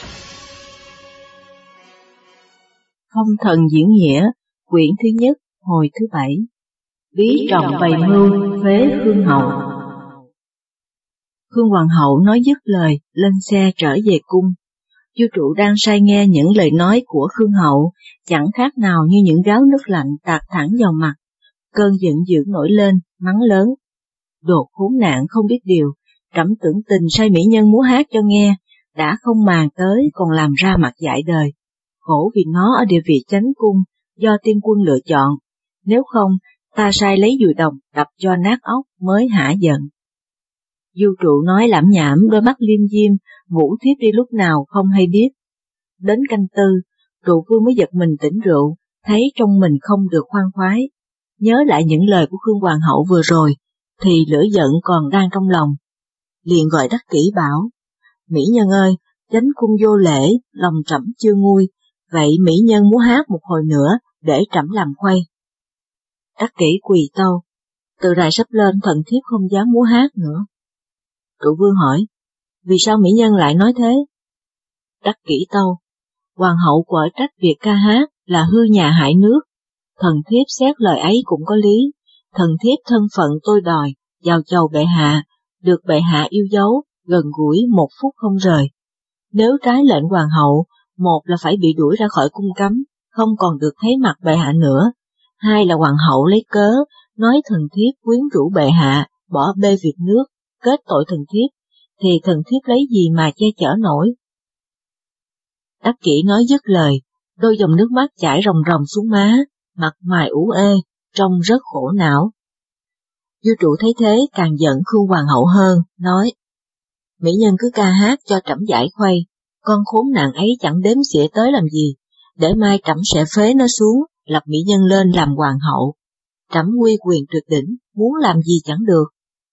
Phong thần diễn nghĩa, quyển thứ nhất, hồi thứ 7. Bí trọng bày mưu, phế Khương hậu. Khương hoàng hậu nói dứt lời, lên xe trở về cung. Vua Trụ đang say nghe những lời nói của Khương hậu, chẳng khác nào như những gáo nước lạnh tạt thẳng vào mặt. Cơn giận dữ nổi lên, mắng lớn: Đồ khốn nạn không biết điều, trẫm tưởng tình sai mỹ nhân múa hát cho nghe, đã không màng tới còn làm ra mặt dại đời. Khổ vì nó ở địa vị chánh cung, do tiên quân lựa chọn, nếu không, ta sai lấy dùi đồng đập cho nát óc mới hả giận. Du Trụ nói lảm nhảm, đôi mắt liêm diêm, ngủ thiếp đi lúc nào không hay biết. Đến canh tư, Trụ vương mới giật mình tỉnh rượu, thấy trong mình không được khoan khoái. Nhớ lại những lời của Khương hoàng hậu vừa rồi, thì lửa giận còn đang trong lòng. Liền gọi Đắc Kỷ bảo: Mỹ nhân ơi, chánh cung vô lễ, lòng trẫm chưa nguôi, vậy mỹ nhân múa hát một hồi nữa để trẫm làm khuây. Đắc Kỷ quỳ tâu: Từ rày sắp lên thần thiếp không dám múa hát nữa. Trụ vương hỏi: Vì sao mỹ nhân lại nói thế? Đắc Kỷ tâu: Hoàng hậu quở trách việc ca hát là hư nhà hại nước. Thần thiếp xét lời ấy cũng có lý. Thần thiếp thân phận tôi đòi, vào chầu bệ hạ, được bệ hạ yêu dấu, gần gũi một phút không rời. Nếu trái lệnh hoàng hậu, một là phải bị đuổi ra khỏi cung cấm, không còn được thấy mặt bệ hạ nữa. Hai là hoàng hậu lấy cớ, nói thần thiếp quyến rũ bệ hạ, bỏ bê việc nước, kết tội thần thiếp, thì thần thiếp lấy gì mà che chở nổi. Đắc Kỷ nói dứt lời, đôi dòng nước mắt chảy ròng ròng xuống má, mặt mày ủ ê, trông rất khổ não. Vua Trụ thấy thế càng giận Khương hoàng hậu hơn, nói: Mỹ nhân cứ ca hát cho trẫm giải khuây, con khốn nạn ấy chẳng đếm xỉa tới làm gì, để mai trẫm sẽ phế nó xuống, lập mỹ nhân lên làm hoàng hậu. Trẫm uy quyền tuyệt đỉnh, muốn làm gì chẳng được.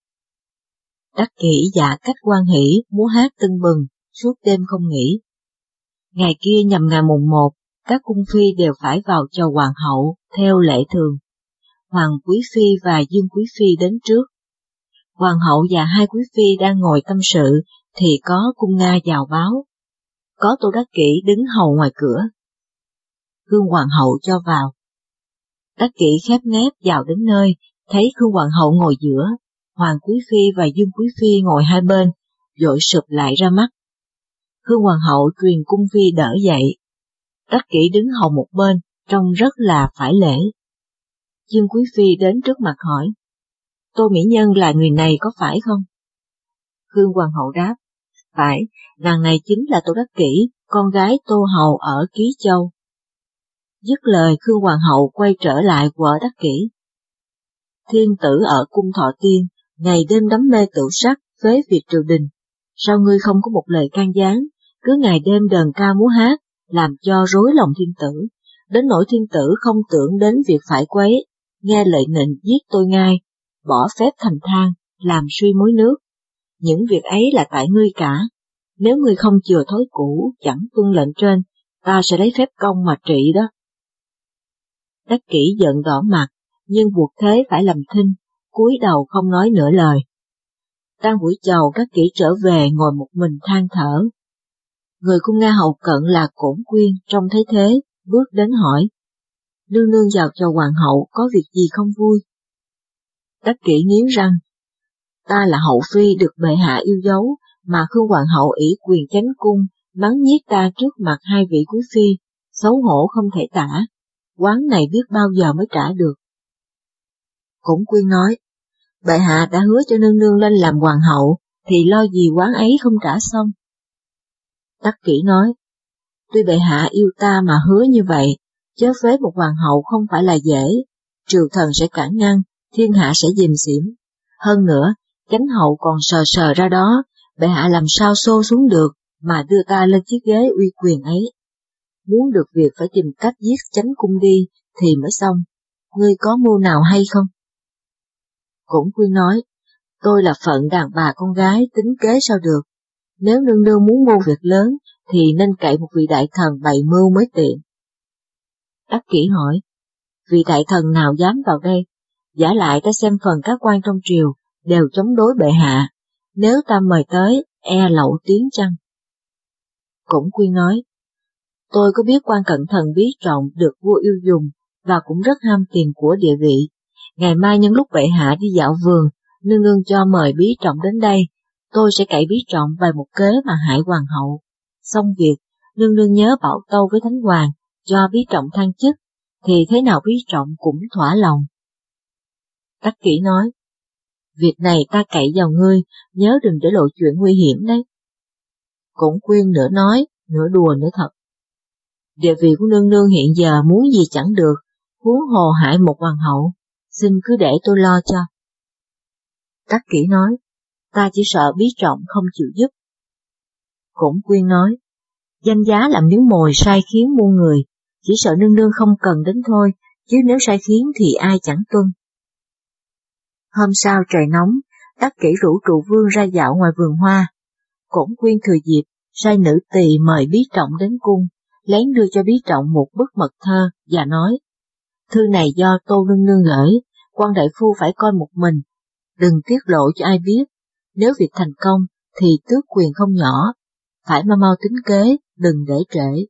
Đắc Kỷ dạ cách hoan hỷ, múa hát tưng bừng, suốt đêm không nghỉ. Ngày kia nhằm ngày mùng 1, các cung phi đều phải vào chầu hoàng hậu, theo lệ thường. Hoàng quý phi và Dương quý phi đến trước. Hoàng hậu và hai quý phi đang ngồi tâm sự, thì có cung Nga vào báo. Có Tô Đắc Kỷ đứng hầu ngoài cửa. Khương hoàng hậu cho vào. Đắc Kỷ khép nép vào đến nơi, thấy Khương hoàng hậu ngồi giữa, Hoàng quý phi và Dương quý phi ngồi hai bên, vội sụp lại ra mắt. Khương hoàng hậu truyền cung phi đỡ dậy. Đắc Kỷ đứng hầu một bên, trông rất là phải lễ. Dương quý phi đến trước mặt hỏi: Tô mỹ nhân là người này có phải không? Khương hoàng hậu đáp: Phải, nàng này chính là Tô Đắc Kỷ, con gái Tô hầu ở Ký Châu. Dứt lời Khương hoàng hậu quay trở lại quở Đắc Kỷ: Thiên tử ở cung Thọ Tiên, ngày đêm đắm mê tửu sắc, phế việc triều đình. Sao ngươi không có một lời can gián, cứ ngày đêm đờn ca múa hát, làm cho rối lòng thiên tử, đến nỗi thiên tử không tưởng đến việc phải quấy, nghe lệnh nịnh giết tôi ngay, bỏ phép thành thang, làm suy mối nước. Những việc ấy là tại ngươi cả. Nếu ngươi không chừa thói cũ, chẳng tuân lệnh trên, ta sẽ lấy phép công mà trị đó. Đắc Kỷ giận đỏ mặt, nhưng buộc thế phải làm thinh, cúi đầu không nói nửa lời. Đang buổi chầu Đắc Kỷ trở về ngồi một mình than thở. Người cung Nga hậu cận là Cổn Quyên trông thấy thế, bước đến hỏi: Nương nương vào chầu hoàng hậu có việc gì không vui? Đắc Kỷ nghiến răng: Ta là hậu phi được bệ hạ yêu dấu, mà Khương hoàng hậu ỷ quyền chánh cung, mắng nhiếc ta trước mặt hai vị quý phi, xấu hổ không thể tả. Quán này biết bao giờ mới trả được. Cổn Quyên nói: Bệ hạ đã hứa cho nương nương lên làm hoàng hậu, thì lo gì quán ấy không trả xong. Đắc Kỷ nói: Tuy bệ hạ yêu ta mà hứa như vậy, chớ phế một hoàng hậu không phải là dễ, triều thần sẽ cản ngăn, thiên hạ sẽ dìm xỉm. Hơn nữa, chánh hậu còn sờ sờ ra đó, bệ hạ làm sao xô xuống được mà đưa ta lên chiếc ghế uy quyền ấy. Muốn được việc phải tìm cách giết chánh cung đi thì mới xong. Ngươi có mưu nào hay không? Cổn Quyên nói: Tôi là phận đàn bà con gái, tính kế sao được. Nếu nương nương muốn mưu việc lớn, thì nên cậy một vị đại thần bày mưu mới tiện. Đắc Kỷ hỏi: Vị đại thần nào dám vào đây? Giả lại ta xem phần các quan trong triều đều chống đối bệ hạ, nếu ta mời tới, e lậu tiếng chăng? Cổn Quyên nói, tôi có biết quan cận thần Bí Trọng được vua yêu dùng và cũng rất ham tiền của địa vị. Ngày mai nhân lúc bệ hạ đi dạo vườn, nương nương cho mời Bí Trọng đến đây, tôi sẽ cậy Bí Trọng bày một kế mà hại hoàng hậu. Xong việc, nương nương nhớ bảo tâu với Thánh Hoàng, cho Bí Trọng thăng chức, thì thế nào Bí Trọng cũng thỏa lòng. Tắc Kỷ nói, việc này ta cậy vào ngươi, nhớ đừng để lộ chuyện nguy hiểm đấy. Cổn Quyên nửa nói, nửa đùa nửa thật. Địa vị của nương nương hiện giờ muốn gì chẳng được, huống hồ hại một hoàng hậu, xin cứ để tôi lo cho. Tắc Kỷ nói, ta chỉ sợ Bí Trọng không chịu giúp. Cổn Quyên nói, danh giá làm miếng mồi sai khiến muôn người, chỉ sợ nương nương không cần đến thôi, chứ nếu sai khiến thì ai chẳng tuân. Hôm sau trời nóng, Tắc Kỷ rủ Trụ Vương ra dạo ngoài vườn hoa. Cổn Quyên thừa dịp, sai nữ tỳ mời Bí Trọng đến cung, lén đưa cho Bí Trọng một bức mật thơ và nói, thư này do Tô nương nương gửi, quan đại phu phải coi một mình, đừng tiết lộ cho ai biết, nếu việc thành công thì tước quyền không nhỏ, phải mau tính kế, đừng để trễ.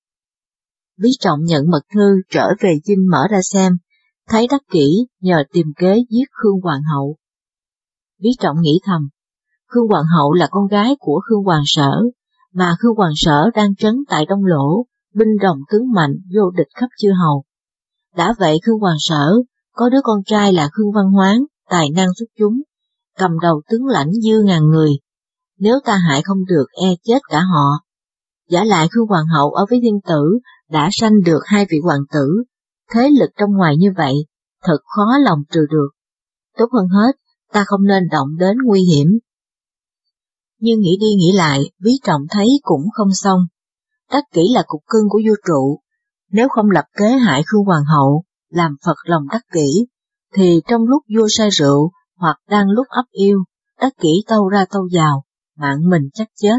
Bí Trọng nhận mật thư trở về dinh mở ra xem, thấy Tắc Kỷ nhờ tìm kế giết Khương Hoàng hậu. Bí Trọng nghĩ thầm, Khương Hoàng hậu là con gái của Khương Hoàng Sở, mà Khương Hoàng Sở đang trấn tại Đông Lỗ, binh rồng tướng mạnh vô địch khắp chư hầu. Đã vậy Khương Hoàng Sở có đứa con trai là Khương Văn Hoán, tài năng xuất chúng, cầm đầu tướng lãnh dư ngàn người. Nếu ta hại không được e chết cả họ. Giả lại Khương Hoàng hậu ở với thiên tử đã sanh được 2 vị hoàng tử, thế lực trong ngoài như vậy, thật khó lòng trừ được. Tốt hơn hết, ta không nên động đến nguy hiểm. Nhưng nghĩ đi nghĩ lại, Bí Trọng thấy cũng không xong. Tắc Kỷ là cục cưng của vua Trụ, nếu không lập kế hại Khương Hoàng hậu, làm phật lòng Tắc Kỷ, thì trong lúc vua say rượu hoặc đang lúc ấp yêu, Tắc Kỷ tâu ra tâu vào, mạng mình chắc chết.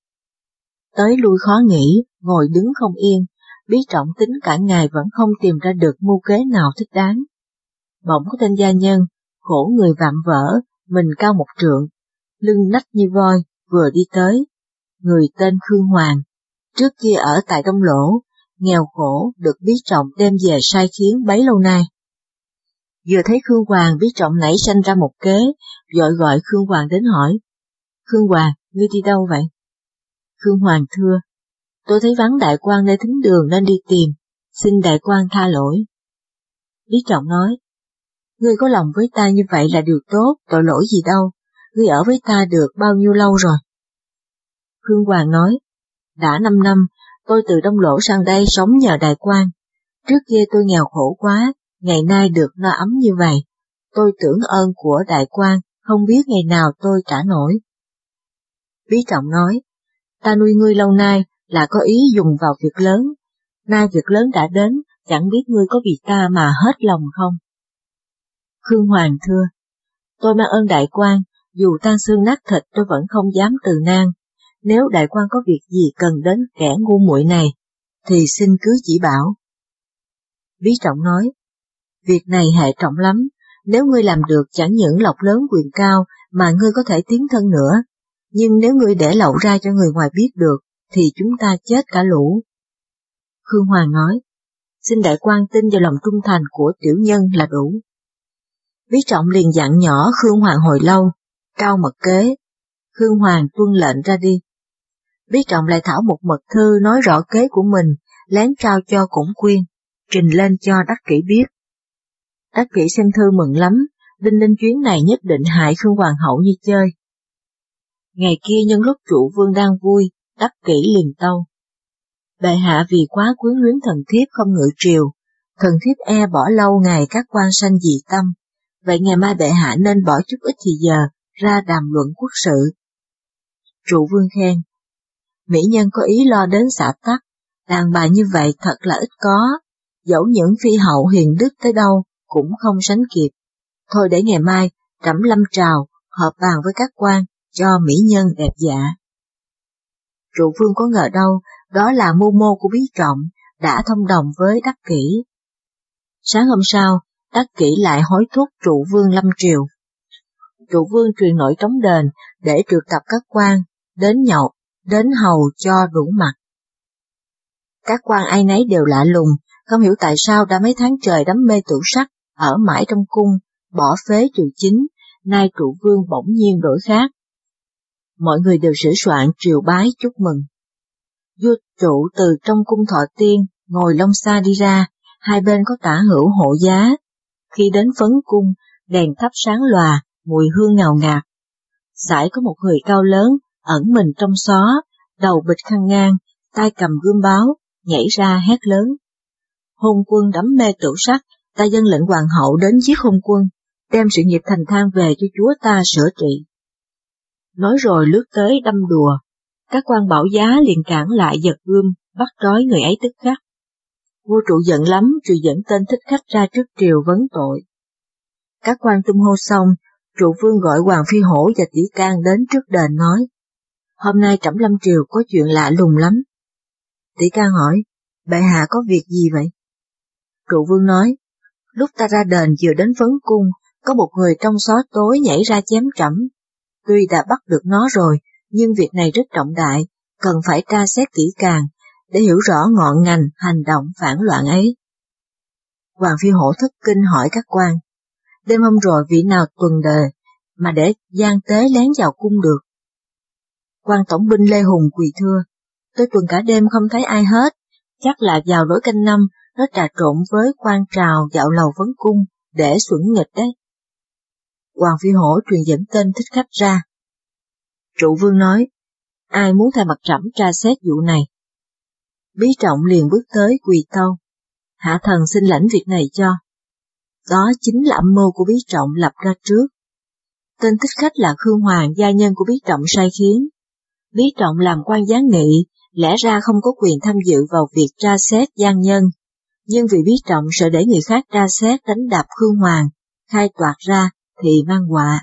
Tới lui khó nghĩ, ngồi đứng không yên, Bí Trọng tính cả ngày vẫn không tìm ra được mưu kế nào thích đáng. Bỗng có tên gia nhân, khổ người vạm vỡ, mình cao 1 trượng, lưng nách như voi, vừa đi tới. Người tên Khương Hoàng, trước kia ở tại Đông Lỗ, nghèo khổ được Bí Trọng đem về sai khiến bấy lâu nay. Vừa thấy Khương Hoàng, Bí Trọng nảy sanh ra một kế, vội gọi Khương Hoàng đến hỏi, Khương Hoàng, ngươi đi đâu vậy? Khương Hoàng thưa, tôi thấy vắng đại quan nơi thính đường nên đi tìm, xin đại quan tha lỗi. Bí Trọng nói, ngươi có lòng với ta như vậy là điều tốt, tội lỗi gì đâu, ngươi ở với ta được bao nhiêu lâu rồi? Khương Hoàng nói, đã 5 năm, tôi từ Đông Lỗ sang đây sống nhờ đại quan. Trước kia tôi nghèo khổ quá, ngày nay được no ấm như vậy. Tôi tưởng ơn của đại quan, không biết ngày nào tôi trả nổi. Bí Trọng nói, ta nuôi ngươi lâu nay là có ý dùng vào việc lớn. Nay việc lớn đã đến, chẳng biết ngươi có vì ta mà hết lòng không? Khương Hoàng thưa, tôi mang ơn đại quan, dù tan xương nát thịt tôi vẫn không dám từ nan. Nếu đại quan có việc gì cần đến kẻ ngu muội này, thì xin cứ chỉ bảo. Bí Trọng nói, việc này hệ trọng lắm, nếu ngươi làm được chẳng những lộc lớn quyền cao mà ngươi có thể tiến thân nữa, nhưng nếu ngươi để lậu ra cho người ngoài biết được, thì chúng ta chết cả lũ. Khương Hoàng nói, xin đại quan tin vào lòng trung thành của tiểu nhân là đủ. Bí Trọng liền dặn nhỏ Khương Hoàng hồi lâu, trao mật kế. Khương Hoàng tuân lệnh ra đi. Bí Trọng lại thảo một mật thư nói rõ kế của mình, lén trao cho Cổn Quyên, trình lên cho Tắc Kỷ biết. Tắc Kỷ xem thư mừng lắm, đinh ninh chuyến này nhất định hại Khương Hoàng hậu như chơi. Ngày kia nhân lúc Trụ Vương đang vui, Tắc Kỷ liền tâu. Bệ hạ vì quá quyến luyến thần thiếp không ngự triều, thần thiếp e bỏ lâu ngày các quan sanh dị tâm, vậy ngày mai bệ hạ nên bỏ chút ít thì giờ ra đàm luận quốc sự. Trụ Vương khen, mỹ nhân có ý lo đến xã tắc, đàn bà như vậy thật là ít có, dẫu những phi hậu hiền đức tới đâu cũng không sánh kịp. Thôi để ngày mai trẫm lâm trào họp bàn với các quan cho mỹ nhân đẹp dạ. Trụ Vương có ngờ đâu đó là mưu mô của Bí Trọng đã thông đồng với Tắc Kỷ. Sáng hôm sau, Tắc Kỷ lại hối thúc Trụ Vương lâm triều. Trụ Vương truyền nội trống đền để triệu tập các quan đến nhậu, đến hầu cho đủ mặt. Các quan ai nấy đều lạ lùng, không hiểu tại sao đã mấy tháng trời đắm mê tửu sắc, ở mãi trong cung, bỏ phế triều chính, nay trụ vương bỗng nhiên đổi khác. Mọi người đều sửa soạn triều bái chúc mừng. Vua trụ từ trong cung Thọ Tiên, ngồi long xa đi ra, hai bên có tả hữu hộ giá. Khi đến phấn cung, đèn thắp sáng lòa, mùi hương ngào ngạt. Sải có một người cao lớn, ẩn mình trong xó, đầu bịch khăn ngang, tay cầm gươm báo, nhảy ra hét lớn. Hôn quân đắm mê tửu sắc, ta dâng lệnh hoàng hậu đến giết hôn quân, đem sự nghiệp thành thang về cho chúa ta sửa trị. Nói rồi lướt tới đâm đùa, các quan bảo giá liền cản lại giật gươm, bắt trói người ấy tức khắc. Vua trụ giận lắm, rồi dẫn tên thích khách ra trước triều vấn tội. Các quan tung hô xong, trụ vương gọi Hoàng Phi Hổ và Tỷ Can đến trước đền nói, hôm nay trẫm lâm triều có chuyện lạ lùng lắm. Tỷ Can hỏi, bệ hạ có việc gì vậy? Trụ vương nói, lúc ta ra đền vừa đến vấn cung, có một người trong xó tối nhảy ra chém trẫm. Tuy đã bắt được nó rồi, nhưng việc này rất trọng đại, cần phải tra xét kỹ càng, để hiểu rõ ngọn ngành hành động phản loạn ấy. Hoàng Phi Hổ thất kinh hỏi các quan, đêm hôm rồi vị nào tuần đề, mà để gian tế lén vào cung được? Quan tổng binh Lê Hùng quỳ thưa, tôi tuần cả đêm không thấy ai hết, chắc là vào lối canh năm, nó trà trộn với quan trào dạo lầu vấn cung, để xuẩn nghịch đấy. Hoàng Phi Hổ truyền dẫn tên thích khách ra. Trụ vương nói, ai muốn thay mặt trẫm tra xét vụ này? Bí Trọng liền bước tới quỳ tâu, hạ thần xin lãnh việc này cho. Đó chính là âm mưu của Bí Trọng lập ra trước. Tên thích khách là Khương Hoàng, gia nhân của Bí Trọng sai khiến. Bí Trọng làm quan giáng nghị, lẽ ra không có quyền tham dự vào việc tra xét gian nhân, nhưng vì Bí Trọng sợ để người khác tra xét đánh đạp Khương Hoàng, khai toạc ra thì mang họa.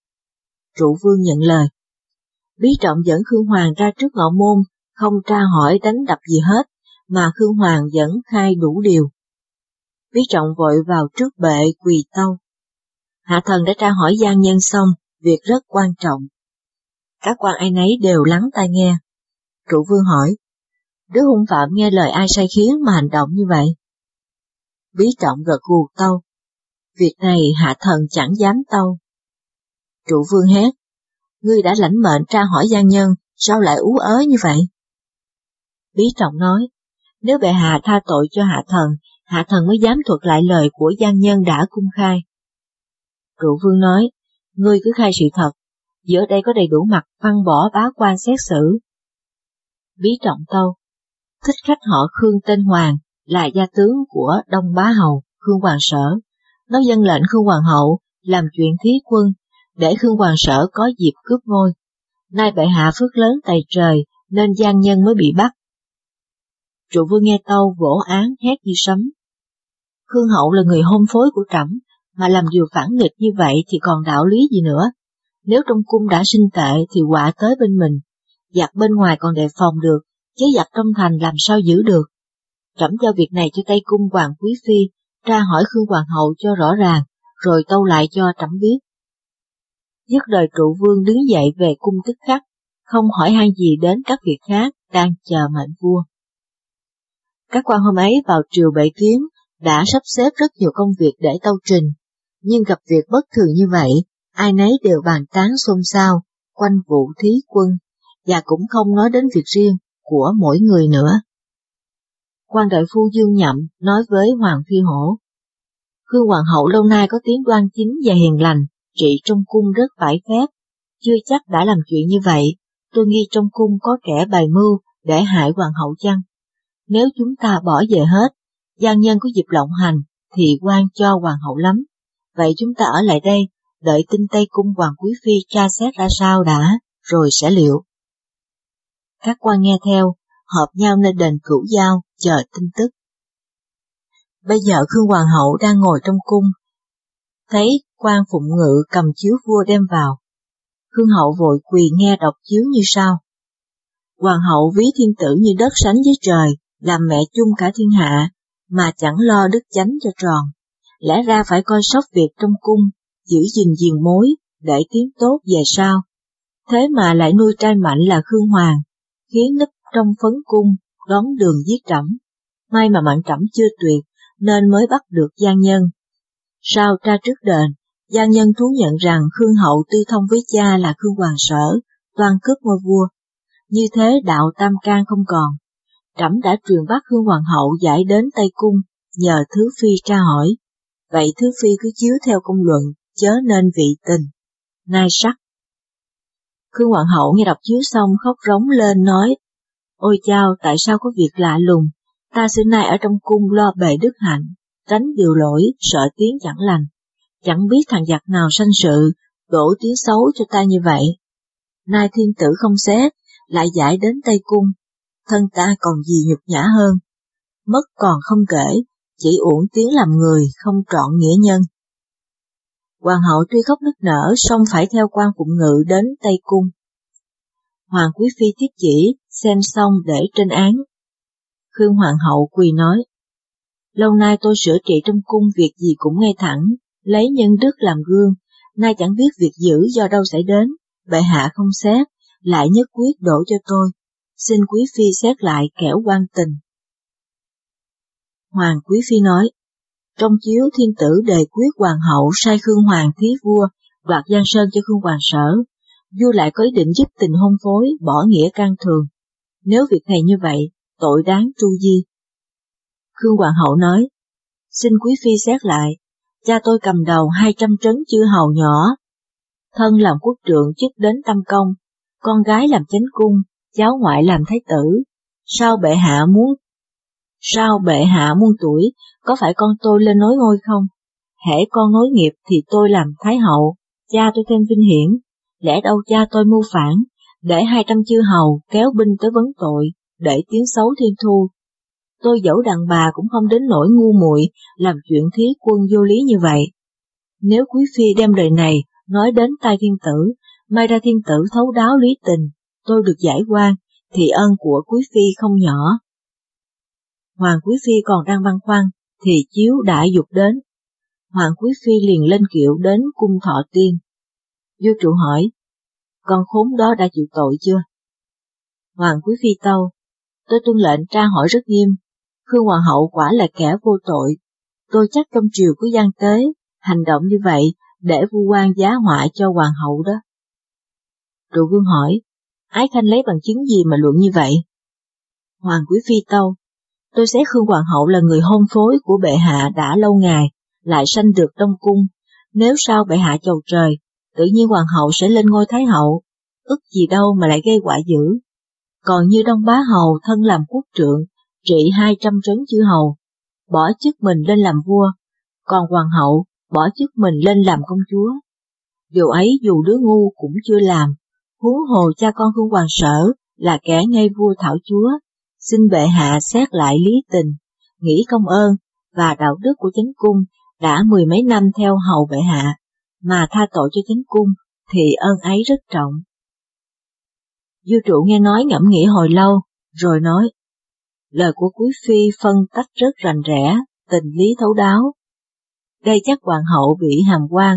Trụ vương nhận lời. Bí Trọng dẫn Khương Hoàng ra trước ngọ môn, không tra hỏi đánh đập gì hết, mà Khương Hoàng vẫn khai đủ điều. Bí Trọng vội vào trước bệ quỳ tâu. Hạ thần đã tra hỏi gian nhân xong, việc rất quan trọng. Các quan ai nấy đều lắng tai nghe. Trụ vương hỏi, đứa hung phạm nghe lời ai sai khiến mà hành động như vậy? Bí Trọng gật gù tâu, việc này hạ thần chẳng dám tâu. Trụ vương hét, ngươi đã lãnh mệnh tra hỏi gian nhân, sao lại ú ớ như vậy? Bí Trọng nói, nếu bệ hạ tha tội cho hạ thần mới dám thuật lại lời của gian nhân đã cung khai. Trụ vương nói, ngươi cứ khai sự thật, giữa đây có đầy đủ mặt văn bỏ bá quan xét xử. Bí Trọng tâu, thích khách họ Khương tên Hoàng, là gia tướng của Đông Bá Hầu, Khương Hoàng Sở. Nó dâng lệnh Khương Hoàng hậu làm chuyện thí quân, để Khương Hoàng Sở có dịp cướp ngôi. Nay bệ hạ phước lớn tày trời, nên gian nhân mới bị bắt. Trụ vương nghe tâu vỗ án hét như sấm. Khương hậu là người hôn phối của trẫm, mà làm điều phản nghịch như vậy thì còn đạo lý gì nữa? Nếu trong cung đã sinh tệ thì họa tới bên mình, giặc bên ngoài còn đề phòng được, chứ giặc trong thành làm sao giữ được? Trẫm giao việc này cho Tây Cung Hoàng Quý Phi, tra hỏi Khương Hoàng hậu cho rõ ràng, rồi tâu lại cho trẫm biết. Dứt lời trụ vương đứng dậy về cung tức khắc, không hỏi han gì đến các việc khác, đang chờ mệnh vua. Các quan hôm ấy vào triều bệ kiến, đã sắp xếp rất nhiều công việc để tâu trình, nhưng gặp việc bất thường như vậy, ai nấy đều bàn tán xôn xao, quanh vụ thí quân, và cũng không nói đến việc riêng của mỗi người nữa. Quan đại phu Dương Nhậm nói với Hoàng Phi Hổ, Khương Hoàng hậu lâu nay có tiếng đoan chính và hiền lành, trị trong cung rất phải phép, chưa chắc đã làm chuyện như vậy, tôi nghi trong cung có kẻ bày mưu để hại Hoàng hậu chăng? Nếu chúng ta bỏ về hết, gian nhân có dịp lộng hành, thì oan cho Hoàng hậu lắm. Vậy chúng ta ở lại đây, đợi tin Tây Cung Hoàng Quý Phi tra xét ra sao đã, rồi sẽ liệu. Các quan nghe theo, họp nhau lên đền Cửu Giao, chờ tin tức. Bây giờ Khương Hoàng hậu đang ngồi trong cung, thấy quan phụng ngự cầm chiếu vua đem vào. Khương hậu vội quỳ nghe đọc chiếu như sau. Hoàng hậu ví thiên tử như đất sánh với trời, làm mẹ chung cả thiên hạ, mà chẳng lo đức chánh cho tròn. Lẽ ra phải coi sóc việc trong cung, giữ gìn diền mối, để tiếng tốt về sau. Thế mà lại nuôi trai mạnh là Khương Hoàng, khiến nấp trong phấn cung, đón đường giết trẫm. May mà mạng trẫm chưa tuyệt, nên mới bắt được gian nhân. Sau tra trước đền, gian nhân thú nhận rằng Khương hậu tư thông với cha là Khương Hoàng Sở, toan cướp ngôi vua. Như thế đạo tam can không còn. Trẫm đã truyền bắt Khương Hoàng hậu giải đến Tây Cung, nhờ Thứ Phi tra hỏi. Vậy Thứ Phi cứ chiếu theo công luận, chớ nên vị tình. Nai sắc. Khương Hoàng hậu nghe đọc chiếu xong khóc rống lên nói, ôi chao, tại sao có việc lạ lùng, ta xưa nay ở trong cung lo bề đức hạnh, tránh điều lỗi, sợ tiếng chẳng lành, chẳng biết thằng giặc nào sanh sự, đổ tiếng xấu cho ta như vậy. Nay thiên tử không xét, lại giải đến Tây Cung, thân ta còn gì nhục nhã hơn, mất còn không kể, chỉ uổng tiếng làm người, không trọn nghĩa nhân. Hoàng hậu tuy khóc nức nở, song phải theo quan phụng ngự đến Tây Cung. Hoàng quý phi tiếp chỉ, xem xong để trên án. Khương Hoàng hậu quỳ nói, lâu nay tôi sửa trị trong cung việc gì cũng ngay thẳng, lấy nhân đức làm gương, nay chẳng biết việc dữ do đâu xảy đến, bệ hạ không xét, lại nhất quyết đổ cho tôi, xin quý phi xét lại kẻo quan tình. Hoàng quý phi nói, trong chiếu thiên tử đề quyết hoàng hậu sai Khương Hoàng thí vua, đoạt Giang Sơn cho Khương Hoàng Sở, vua lại có ý định giúp tình hôn phối, bỏ nghĩa can thường. Nếu việc này như vậy, tội đáng tru di. Khương Hoàng hậu nói, xin quý phi xét lại, cha tôi cầm đầu 200 trấn chư hầu nhỏ, thân làm quốc trượng chức đến Tam Công, con gái làm chánh cung, cháu ngoại làm thái tử. Sao bệ hạ muôn tuổi, có phải con tôi lên nối ngôi không? Hễ con nối nghiệp thì tôi làm thái hậu, cha tôi thêm vinh hiển. Lẽ đâu cha tôi mưu phản, để 200 chư hầu kéo binh tới vấn tội, để tiếng xấu thiên thu. Tôi dẫu đàn bà cũng không đến nỗi ngu muội làm chuyện thí quân vô lý như vậy. Nếu quý phi đem lời này nói đến tai thiên tử, may ra thiên tử thấu đáo lý tình, tôi được giải oan, thì ân của quý phi không nhỏ. Hoàng quý phi còn đang băn khoăn, thì chiếu đã dục đến. Hoàng quý phi liền lên kiệu đến cung Thọ Tiên. Vua trụ hỏi, con khốn đó đã chịu tội chưa? Hoàng quý phi tâu, tôi tuân lệnh tra hỏi rất nghiêm, Khương Hoàng hậu quả là kẻ vô tội, tôi chắc trong triều có gian tế, hành động như vậy để vua quan giá họa cho hoàng hậu đó. Trụ vương hỏi, Ái Khanh lấy bằng chứng gì mà luận như vậy? Hoàng quý phi tâu, tôi xét Khương Hoàng hậu là người hôn phối của bệ hạ đã lâu ngày, lại sanh được trong cung, nếu sau bệ hạ chầu trời, tự nhiên hoàng hậu sẽ lên ngôi thái hậu, ức gì đâu mà lại gây họa dữ. Còn như Đông Bá hầu thân làm quốc trượng, trị 200 trấn chư hầu, bỏ chức mình lên làm vua, còn hoàng hậu bỏ chức mình lên làm công chúa. Điều ấy dù đứa ngu cũng chưa làm, huống hồ cha con Khương Hoàng Sở là kẻ ngay vua thảo chúa, xin bệ hạ xét lại lý tình, nghĩ công ơn và đạo đức của chánh cung đã 10 mấy năm theo hầu bệ hạ, mà tha tội cho chánh cung thì ơn ấy rất trọng. Vua trụ nghe nói ngẫm nghĩ hồi lâu, rồi nói, lời của quý phi phân tách rất rành rẽ, tình lý thấu đáo. Đây chắc hoàng hậu bị hàm oan,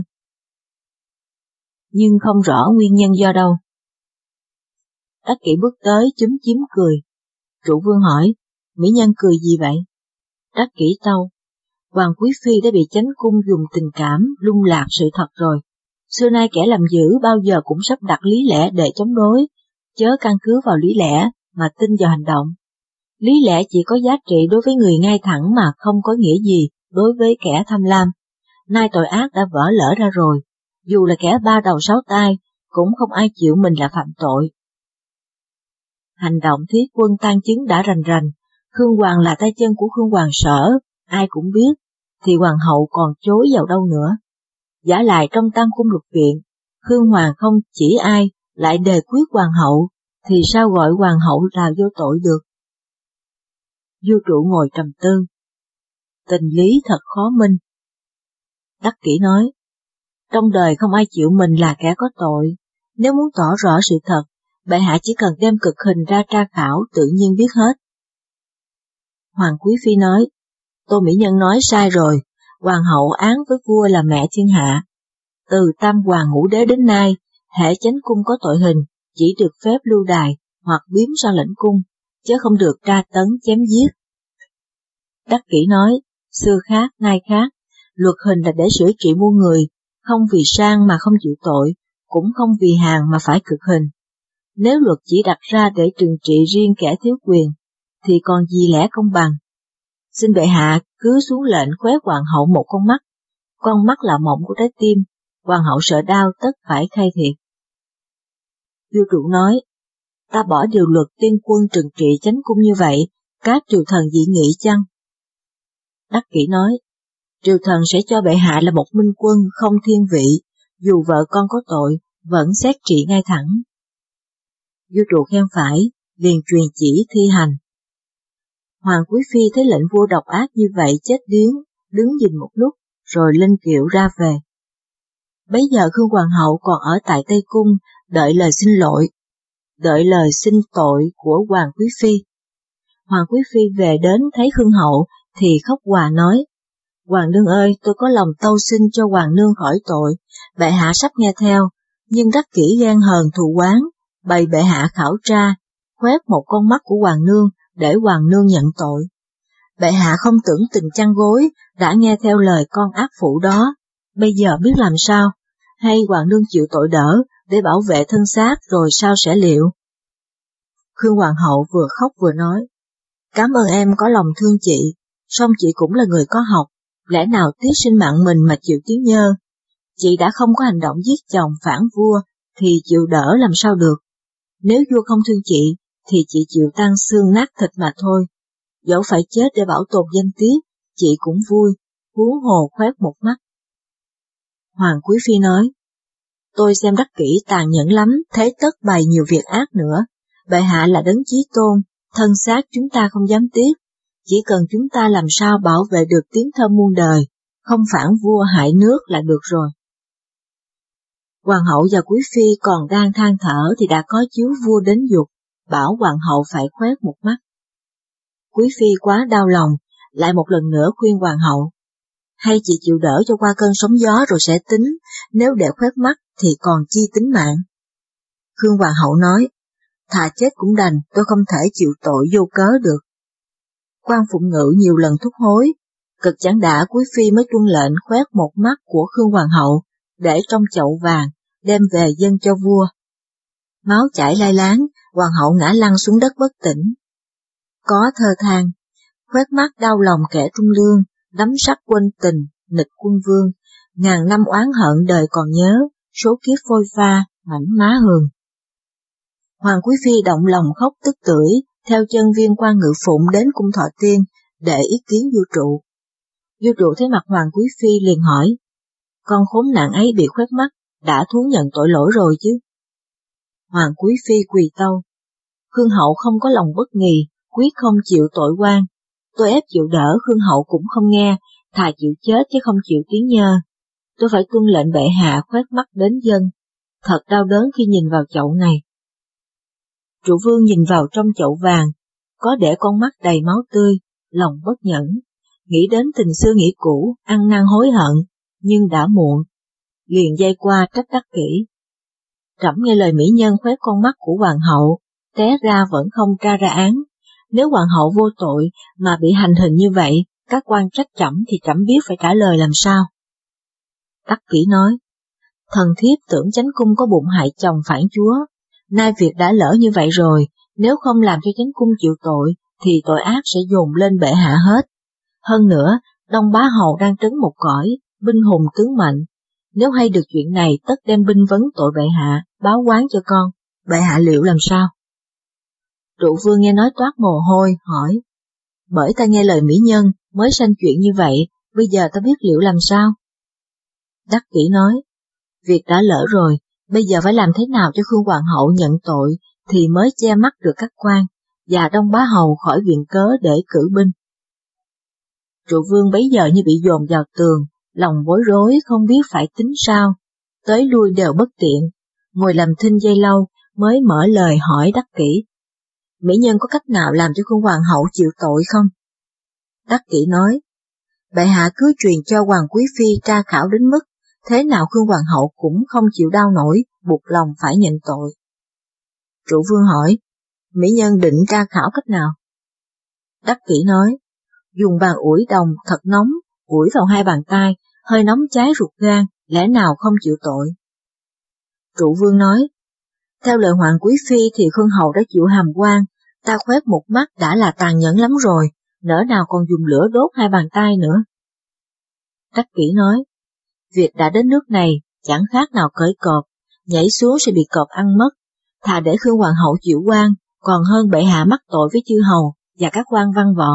nhưng không rõ nguyên nhân do đâu. Đắc Kỷ bước tới chúm chím cười. Trụ vương hỏi, mỹ nhân cười gì vậy? Đắc Kỷ tâu, hoàng quý phi đã bị chánh cung dùng tình cảm lung lạc sự thật rồi. Xưa nay kẻ làm dữ bao giờ cũng sắp đặt lý lẽ để chống đối, chớ căn cứ vào lý lẽ mà tin vào hành động. Lý lẽ chỉ có giá trị đối với người ngay thẳng mà không có nghĩa gì đối với kẻ tham lam. Nay tội ác đã vỡ lỡ ra rồi, dù là kẻ ba đầu sáu tai, cũng không ai chịu mình là phạm tội. Hành động thiết quân tan chứng đã rành rành, Khương Hoàng là tay chân của Khương Hoàng Sở, ai cũng biết, thì hoàng hậu còn chối vào đâu nữa. Giả lại trong Tam Cung Lục Viện, Khương Hoàng không chỉ ai, lại đề quyết hoàng hậu, thì sao gọi hoàng hậu là vô tội được? Vua trụ ngồi trầm tư. Tình lý thật khó minh. Đắc Kỷ nói, trong đời không ai chịu mình là kẻ có tội, nếu muốn tỏ rõ sự thật, bệ hạ chỉ cần đem cực hình ra tra khảo tự nhiên biết hết. Hoàng quý phi nói, Tô mỹ nhân nói sai rồi, hoàng hậu án với vua là mẹ thiên hạ. Từ Tam Hoàng Ngũ Đế đến nay, hễ chánh cung có tội hình, chỉ được phép lưu đày hoặc biếm sang lãnh cung, chớ không được tra tấn chém giết. Đắc Kỷ nói, xưa khác, nay khác, luật hình là để sửa trị muôn người, không vì sang mà không chịu tội, cũng không vì hàng mà phải cực hình. Nếu luật chỉ đặt ra để trừng trị riêng kẻ thiếu quyền, thì còn gì lẽ công bằng. Xin bệ hạ cứ xuống lệnh khoét hoàng hậu một con mắt là mộng của trái tim, hoàng hậu sợ đau tất phải khai thiệt. Vua Trụ nói, ta bỏ điều luật tiên quân trừng trị chánh cung như vậy, các triều thần dị nghị chăng? Đắc Kỷ nói, triều thần sẽ cho bệ hạ là một minh quân không thiên vị, dù vợ con có tội, vẫn xét trị ngay thẳng. Vua Trụ khen phải, liền truyền chỉ thi hành. Hoàng Quý Phi thấy lệnh vua độc ác như vậy chết điếng, đứng nhìn một lúc, rồi lên kiệu ra về. Bấy giờ Khương Hoàng hậu còn ở tại Tây Cung, đợi lời xin tội của Hoàng Quý Phi. Hoàng Quý Phi về đến thấy Khương hậu thì khóc òa nói, Hoàng nương ơi, tôi có lòng tâu xin cho Hoàng nương khỏi tội, bệ hạ sắp nghe theo, nhưng Đắc Kỷ ghen hờn thù oán, bày bệ hạ khảo tra, khoét một con mắt của Hoàng nương để Hoàng nương nhận tội. Bệ hạ không tưởng tình chăn gối, đã nghe theo lời con ác phụ đó, bây giờ biết làm sao, hay Hoàng nương chịu tội đỡ để bảo vệ thân xác rồi sao sẽ liệu? Khương Hoàng hậu vừa khóc vừa nói, cảm ơn em có lòng thương chị, song chị cũng là người có học, lẽ nào tiếc sinh mạng mình mà chịu tiếng nhơ. Chị đã không có hành động giết chồng phản vua, thì chịu đỡ làm sao được. Nếu vua không thương chị, thì chị chịu tan xương nát thịt mà thôi. Dẫu phải chết để bảo tồn danh tiết, chị cũng vui, huống hồ khoét một mắt. Hoàng Quý Phi nói, tôi xem Đắc Kỷ tàn nhẫn lắm, thế tất bày nhiều việc ác nữa. Bệ hạ là đấng chí tôn, thân xác chúng ta không dám tiếc, chỉ cần chúng ta làm sao bảo vệ được tiếng thơm muôn đời, không phản vua hại nước là được rồi. Hoàng hậu và Quý Phi còn đang than thở thì đã có chiếu vua đến giục, bảo hoàng hậu phải khoét một mắt. Quý Phi quá đau lòng, lại một lần nữa khuyên hoàng hậu, hay chị chịu đỡ cho qua cơn sóng gió rồi sẽ tính, nếu để khoét mắt thì còn chi tính mạng. Khương Hoàng hậu nói, thà chết cũng đành, tôi không thể chịu tội vô cớ được. Quan Phụng Ngự nhiều lần thúc hối, cực chẳng đã Quý Phi mới tuân lệnh khoét một mắt của Khương Hoàng hậu, để trong chậu vàng, đem về dâng cho vua. Máu chảy lai láng, Hoàng hậu ngã lăn xuống đất bất tỉnh. Có thơ than, khoét mắt đau lòng kẻ trung lương, đắm sắc quên tình, nịch quân vương, ngàn năm oán hận đời còn nhớ, số kiếp phôi pha, mảnh má hường. Hoàng Quý Phi động lòng khóc tức tưởi, theo chân viên quan Ngự Phụng đến cung Thọ Tiên, để ý kiến vua Trụ. Vua Trụ thấy mặt Hoàng Quý Phi liền hỏi, con khốn nạn ấy bị khoét mắt, đã thú nhận tội lỗi rồi chứ? Hoàng Quý Phi quỳ tâu, Khương hậu không có lòng bất nghì, quyết không chịu tội oan. Tôi ép chịu đỡ Khương hậu cũng không nghe, thà chịu chết chứ không chịu tiếng nhơ. Tôi phải tuân lệnh bệ hạ khoét mắt đến dân. Thật đau đớn khi nhìn vào chậu này. Trụ vương nhìn vào trong chậu vàng, có để con mắt đầy máu tươi, lòng bất nhẫn, nghĩ đến tình xưa nghĩ cũ, ăn năn hối hận, nhưng đã muộn. Liền dây qua trách Đắc Kỷ. Trẫm nghe lời mỹ nhân khoét con mắt của hoàng hậu, té ra vẫn không tra ra án. Nếu hoàng hậu vô tội mà bị hành hình như vậy, các quan trách trẫm thì trẫm biết phải trả lời làm sao. Đắc Kỷ nói, thần thiếp tưởng chánh cung có bụng hại chồng phản chúa, nay việc đã lỡ như vậy rồi, nếu không làm cho chánh cung chịu tội, thì tội ác sẽ dồn lên bệ hạ hết. Hơn nữa, Đông Bá Hầu đang trấn một cõi, binh hùng tướng mạnh. Nếu hay được chuyện này, tất đem binh vấn tội bệ hạ, báo oán cho con, bệ hạ liệu làm sao? Trụ vương nghe nói toát mồ hôi, hỏi, bởi ta nghe lời mỹ nhân, mới sanh chuyện như vậy, bây giờ ta biết liệu làm sao? Đắc Kỷ nói, việc đã lỡ rồi, bây giờ phải làm thế nào cho Khương Hoàng hậu nhận tội, thì mới che mắt được các quan, và Đông Bá Hầu khỏi viện cớ để cử binh. Trụ vương bấy giờ như bị dồn vào tường, lòng bối rối không biết phải tính sao, tới lui đều bất tiện, ngồi làm thinh giây lâu mới mở lời hỏi Đắc Kỷ. Mỹ nhân có cách nào làm cho Khương Hoàng hậu chịu tội không? Đắc Kỷ nói, bệ hạ cứ truyền cho Hoàng Quý Phi tra khảo đến mức, thế nào Khương Hoàng hậu cũng không chịu đau nổi, buộc lòng phải nhận tội. Trụ vương hỏi, Mỹ nhân định tra khảo cách nào? Đắc Kỷ nói, dùng bàn ủi đồng thật nóng, ủi vào 2 bàn tay, hơi nóng cháy ruột gan, lẽ nào không chịu tội? Trụ Vương nói, theo lời Hoàng Quý Phi thì Khương Hậu đã chịu hàm quan, ta khoét một mắt đã là tàn nhẫn lắm rồi, nỡ nào còn dùng lửa đốt 2 bàn tay nữa. Đắc Kỷ nói, việc đã đến nước này, chẳng khác nào cởi cọp, nhảy xuống sẽ bị cọp ăn mất, thà để Khương Hoàng hậu chịu quan, còn hơn bệ hạ mắc tội với chư hầu và các quan văn võ.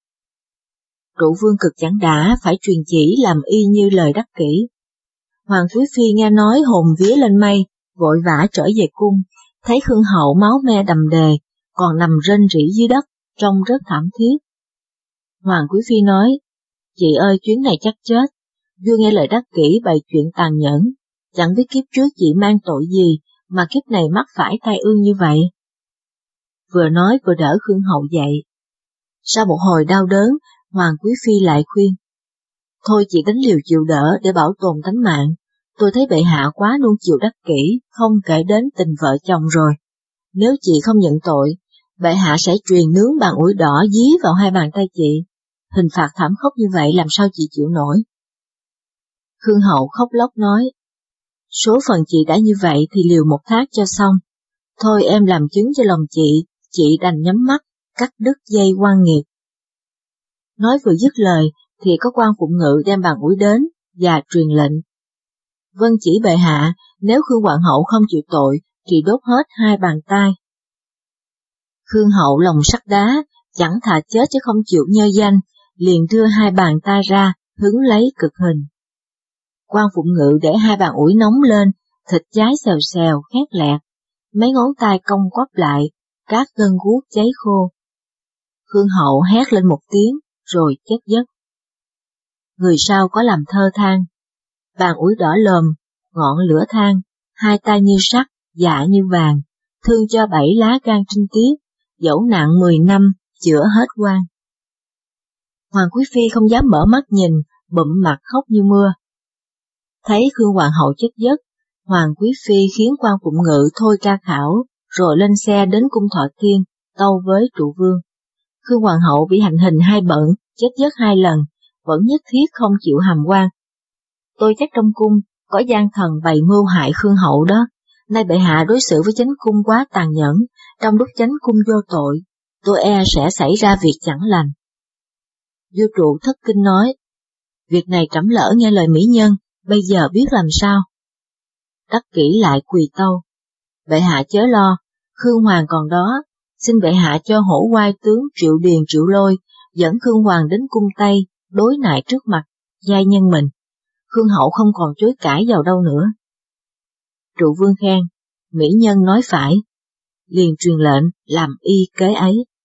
Trụ Vương cực chẳng đã phải truyền chỉ làm y như lời Đắc Kỷ. Hoàng Quý Phi nghe nói hồn vía lên mây, vội vã trở về cung, thấy Khương hậu máu me đầm đề, còn nằm rên rỉ dưới đất, trông rất thảm thiết. Hoàng Quý Phi nói, chị ơi chuyến này chắc chết, vua nghe lời Đắc Kỷ bày chuyện tàn nhẫn, chẳng biết kiếp trước chị mang tội gì mà kiếp này mắc phải tai ương như vậy. Vừa nói vừa đỡ Khương hậu dậy. Sau một hồi đau đớn, Hoàng Quý Phi lại khuyên, thôi chị đánh liều chịu đỡ để bảo tồn tánh mạng, tôi thấy bệ hạ quá nuông chiều Đắc Kỷ, không kể đến tình vợ chồng rồi. Nếu chị không nhận tội, bệ hạ sẽ truyền nướng bàn ủi đỏ dí vào 2 bàn tay chị. Hình phạt thảm khốc như vậy làm sao chị chịu nổi? Khương hậu khóc lóc nói, số phận chị đã như vậy thì liều một thác cho xong. Thôi em làm chứng cho lòng chị đành nhắm mắt, cắt đứt dây oan nghiệt. Nói vừa dứt lời thì có quan phụng ngự đem bàn ủi đến và truyền lệnh. Vâng chỉ bệ hạ, nếu Khương Hoàng hậu không chịu tội thì đốt hết 2 bàn tay. Khương hậu lòng sắt đá, chẳng thà chết chứ không chịu nhơ danh, liền đưa 2 bàn tay ra, hứng lấy cực hình. Quan phụng ngự để 2 bàn ủi nóng lên, thịt cháy xèo xèo, khét lẹt, mấy ngón tay cong quắp lại, các gân guốc cháy khô. Khương hậu hét lên một tiếng, rồi chết giấc. Người sau có làm thơ than, bàn ủi đỏ lòm, ngọn lửa than, 2 tay như sắt, dạ như vàng, thương cho 7 lá gan trinh tiết, dẫu nặng 10 năm, chữa hết oan. Hoàng Quý Phi không dám mở mắt nhìn, bụm mặt khóc như mưa. Thấy Khương Hoàng hậu chết giấc, Hoàng Quý Phi khiến quan phụng ngự thôi tra khảo, rồi lên xe đến cung Thọ Thiên, tâu với Trụ Vương. Khương Hoàng hậu bị hành hình 2 bận, chết giấc 2 lần, vẫn nhất thiết không chịu hàm quan. Tôi chắc trong cung có gian thần bày mưu hại Khương hậu đó, nay bệ hạ đối xử với chánh cung quá tàn nhẫn, trong lúc chánh cung vô tội, tôi e sẽ xảy ra việc chẳng lành. Vua Trụ thất kinh nói, việc này trẫm lỡ nghe lời mỹ nhân, bây giờ biết làm sao? Đắc Kỷ lại quỳ tâu, bệ hạ chớ lo, Khương Hoàng còn đó, xin bệ hạ cho hổ oai tướng Triệu Điền Triệu Lôi dẫn Khương Hoàng đến cung Tây, đối nại trước mặt giai nhân mình. Khương hậu không còn chối cãi vào đâu nữa. Trụ Vương khen, mỹ nhân nói phải, liền truyền lệnh làm y kế ấy.